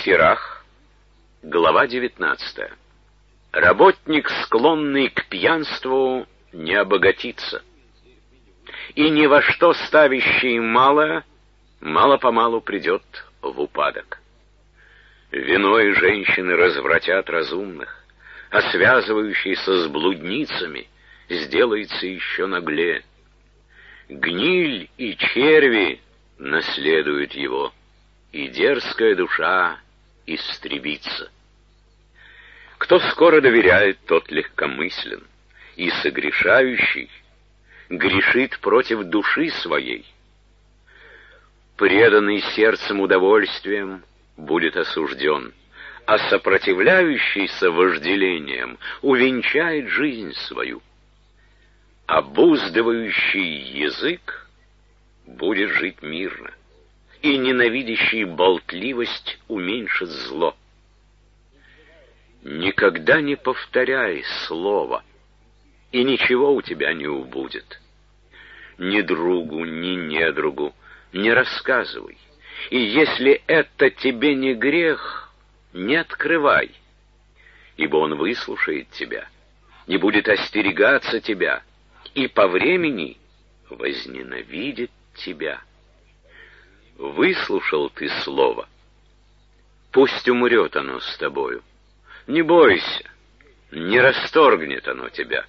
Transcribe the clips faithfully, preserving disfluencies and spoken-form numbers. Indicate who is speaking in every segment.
Speaker 1: Сирах, глава девятнадцатая. Работник, склонный к пьянству, не обогатится, и ни во что ставящий малое, мало-помалу придет в упадок. Виной женщины развратят разумных, а связывающийся с блудницами сделается еще наглее. Гниль и черви наследуют его, и дерзкая душа истребится. Кто скоро доверяет, тот легкомыслен, и согрешающий грешит против души своей. Преданный сердцем удовольствием будет осужден, а сопротивляющийся вожделением увенчает жизнь свою. Обуздывающий язык будет жить мирно, и ненавидящий болтливость уменьшит зло. Никогда не повторяй слова, и ничего у тебя не убудет. Ни другу, ни недругу не рассказывай, и если это тебе не грех, не открывай, ибо он выслушает тебя, не будет остерегаться тебя, и по времени возненавидит тебя. Выслушал ты слово, пусть умрет оно с тобою. Не бойся, не расторгнет оно тебя.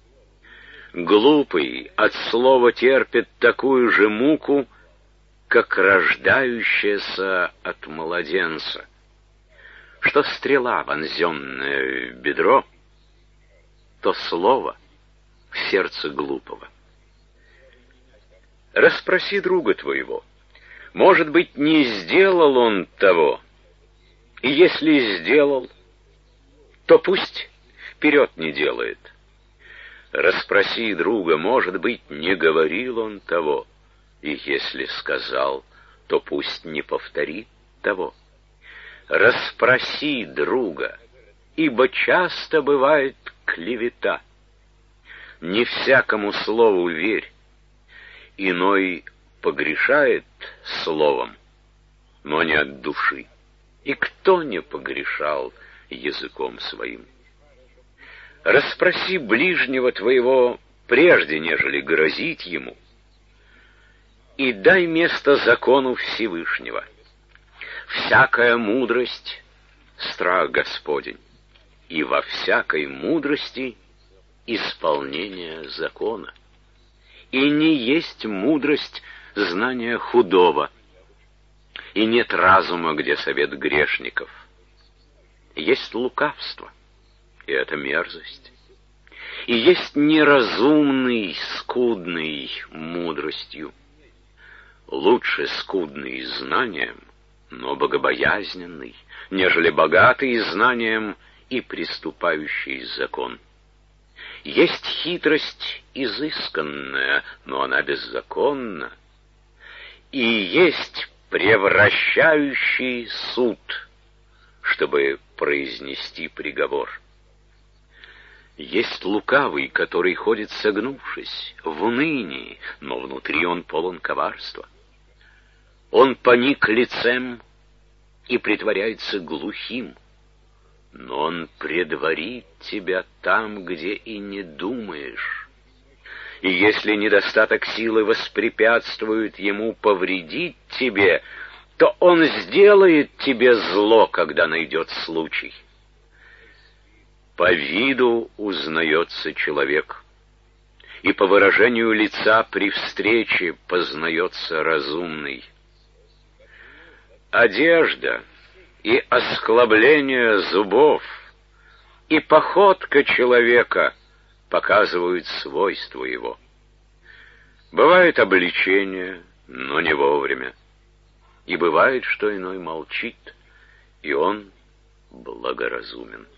Speaker 1: Глупый от слова терпит такую же муку, как рождающаяся от младенца. Что стрела, вонзенная в бедро, то слово в сердце глупого. Расспроси друга твоего, может быть, не сделал он того, и если сделал, то пусть вперед не делает. Расспроси друга, может быть, не говорил он того, и если сказал, то пусть не повторит того. Расспроси друга, ибо часто бывает клевета. Не всякому слову верь, иной погрешает словом, но не от души. И кто не погрешал языком своим? Расспроси ближнего твоего, прежде нежели грозить ему, и дай место закону Всевышнего. Всякая мудрость — страх Господень, и во всякой мудрости исполнение закона. И не есть мудрость знания худого, и нет разума, где совет грешников. Есть лукавство, и это мерзость. И есть неразумный, скудный мудростью. Лучше скудный знанием, но богобоязненный, нежели богатый знанием и приступающий закон. Есть хитрость изысканная, но она беззаконна. И есть превращающий суд, чтобы произнести приговор. Есть лукавый, который ходит согнувшись, в унынии, но внутри он полон коварства. Он поник лицем и притворяется глухим, но он предварит тебя там, где и не думаешь. И если недостаток силы воспрепятствует ему повредить тебе, то он сделает тебе зло, когда найдет случай. По виду узнается человек, и по выражению лица при встрече познается разумный. Одежда и осклабление зубов, и походка человека показывают свойства его. Бывает обличение, но не вовремя, и бывает, что иной молчит, и он благоразумен.